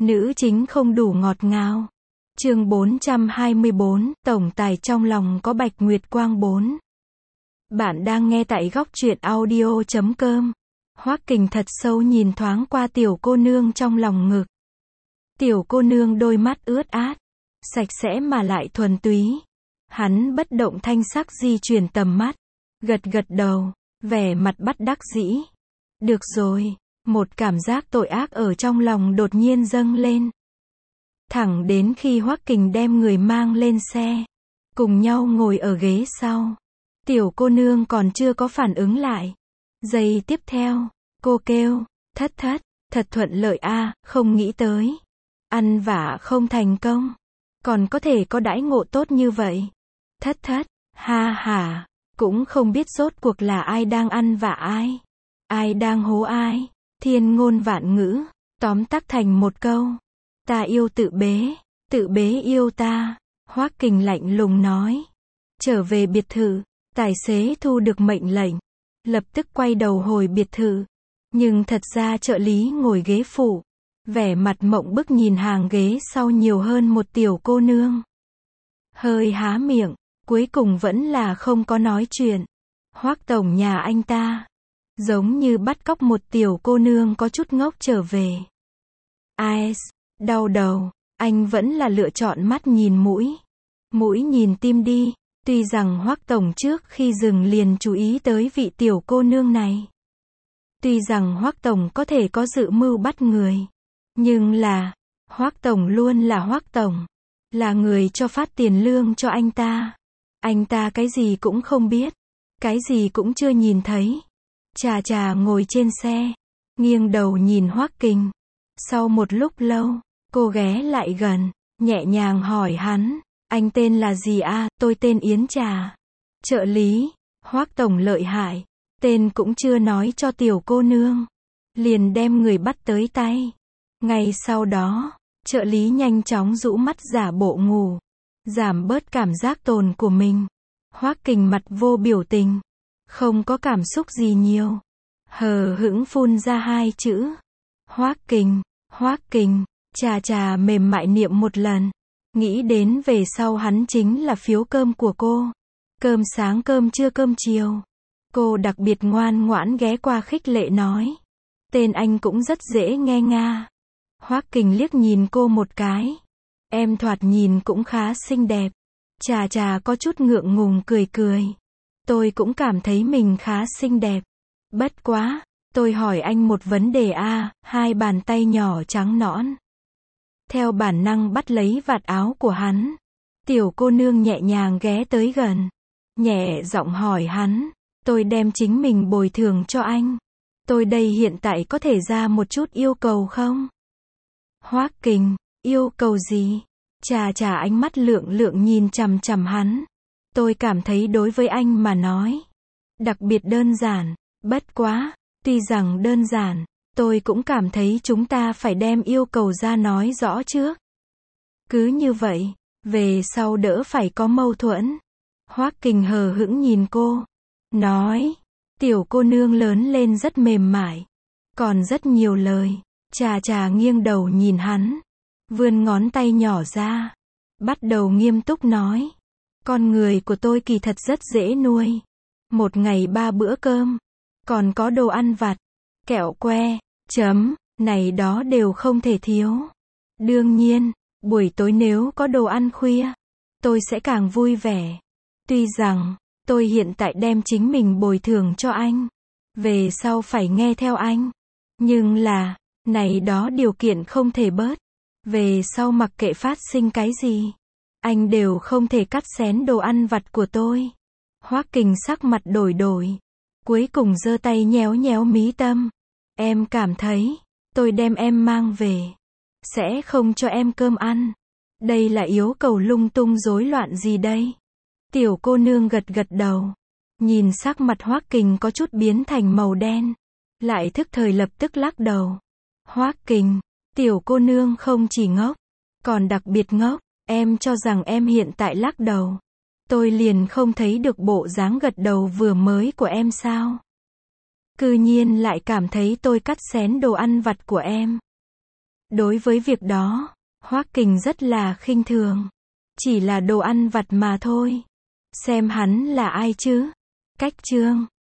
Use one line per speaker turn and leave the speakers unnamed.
Nữ chính không đủ ngọt ngào. Chương 424, tổng tài trong lòng có Bạch Nguyệt Quang 4. Bạn đang nghe tại góc truyện audio.com. Hoắc Kình thật sâu nhìn thoáng qua tiểu cô nương trong lòng ngực. Tiểu cô nương đôi mắt ướt át, sạch sẽ mà lại thuần túy. Hắn bất động thanh sắc di chuyển tầm mắt, gật gật đầu, vẻ mặt bất đắc dĩ. Được rồi, một cảm giác tội ác ở trong lòng đột nhiên dâng lên. Thẳng đến khi Hoắc Kình đem người mang lên xe, cùng nhau ngồi ở ghế sau. Tiểu cô nương còn chưa có phản ứng lại. Giây tiếp theo, cô kêu, thất, thật thuận lợi a, không nghĩ tới. Ăn vạ không thành công, còn có thể có đãi ngộ tốt như vậy. Thất, ha ha, cũng không biết rốt cuộc là ai đang ăn vạ ai. Ai đang hố ai, thiên ngôn vạn ngữ, tóm tắt thành một câu. Ta yêu tự bế yêu ta. Hoắc Kình lạnh lùng nói. Trở về biệt thự, tài xế thu được mệnh lệnh, lập tức quay đầu hồi biệt thự. Nhưng thật ra trợ lý ngồi ghế phụ, vẻ mặt mộng bức nhìn hàng ghế sau nhiều hơn một tiểu cô nương. Hơi há miệng, cuối cùng vẫn là không có nói chuyện. Hoắc tổng nhà anh ta, giống như bắt cóc một tiểu cô nương có chút ngốc trở về. Ai, đau đầu, anh vẫn là lựa chọn mắt nhìn mũi. Mũi nhìn tim đi. Tuy rằng Hoắc tổng trước khi dừng liền chú ý tới vị tiểu cô nương này. Tuy rằng Hoắc tổng có thể có dự mưu bắt người. Nhưng là, Hoắc tổng luôn là Hoắc tổng. Là người cho phát tiền lương cho anh ta. Anh ta cái gì cũng không biết. Cái gì cũng chưa nhìn thấy. Chà ngồi trên xe, nghiêng đầu nhìn Hoắc Kình. Sau một lúc lâu, cô ghé lại gần, nhẹ nhàng hỏi hắn, anh tên là gì a? Tôi tên Yến Trà. Trợ lý, Hoắc tổng lợi hại, tên cũng chưa nói cho tiểu cô nương, liền đem người bắt tới tay. Ngay sau đó, trợ lý nhanh chóng rũ mắt giả bộ ngủ, giảm bớt cảm giác tồn của mình. Hoắc Kình mặt vô biểu tình, không có cảm xúc gì nhiều, hờ hững phun ra hai chữ. Hoắc Kình, chà mềm mại niệm một lần. Nghĩ đến về sau hắn chính là phiếu cơm của cô. Cơm sáng cơm trưa cơm chiều. Cô đặc biệt ngoan ngoãn ghé qua khích lệ nói. Tên anh cũng rất dễ nghe nga. Hoắc Kình liếc nhìn cô một cái. Em thoạt nhìn cũng khá xinh đẹp. Chà có chút ngượng ngùng cười. Tôi cũng cảm thấy mình khá xinh đẹp. Bất quá, tôi hỏi anh một vấn đề a. Hai bàn tay nhỏ trắng nõn. Theo bản năng bắt lấy vạt áo của hắn. Tiểu cô nương nhẹ nhàng ghé tới gần. Nhẹ giọng hỏi hắn. Tôi đem chính mình bồi thường cho anh. Tôi đây hiện tại có thể ra một chút yêu cầu không? Hoắc Kình, yêu cầu gì? Chà ánh mắt lượng nhìn chằm hắn. Tôi cảm thấy đối với anh mà nói, đặc biệt đơn giản. Bất quá, tuy rằng đơn giản, tôi cũng cảm thấy chúng ta phải đem yêu cầu ra nói rõ trước. Cứ như vậy, về sau đỡ phải có mâu thuẫn. Hoắc Kình hờ hững nhìn cô, nói. Tiểu cô nương lớn lên rất mềm mại, còn rất nhiều lời. Chà nghiêng đầu nhìn hắn, vươn ngón tay nhỏ ra, bắt đầu nghiêm túc nói. Con người của tôi kỳ thật rất dễ nuôi. Một ngày 3 bữa cơm, còn có đồ ăn vặt, kẹo que, này đó đều không thể thiếu. Đương nhiên, buổi tối nếu có đồ ăn khuya, tôi sẽ càng vui vẻ. Tuy rằng, tôi hiện tại đem chính mình bồi thường cho anh, về sau phải nghe theo anh. Nhưng là, này đó điều kiện không thể bớt. Về sau mặc kệ phát sinh cái gì, anh đều không thể cắt xén đồ ăn vặt của tôi. Hoắc Kình sắc mặt đổi. Cuối cùng giơ tay nhéo mí tâm. Em cảm thấy, tôi đem em mang về, sẽ không cho em cơm ăn. Đây là yêu cầu lung tung rối loạn gì đây? Tiểu cô nương gật đầu. Nhìn sắc mặt Hoắc Kình có chút biến thành màu đen. Lại thức thời lập tức lắc đầu. Hoắc Kình, tiểu cô nương không chỉ ngốc, còn đặc biệt ngốc. Em cho rằng em hiện tại lắc đầu, tôi liền không thấy được bộ dáng gật đầu vừa mới của em sao? Cư nhiên lại cảm thấy tôi cắt xén đồ ăn vặt của em. Đối với việc đó, Hoắc Kình rất là khinh thường. Chỉ là đồ ăn vặt mà thôi. Xem hắn là ai chứ? Cách chương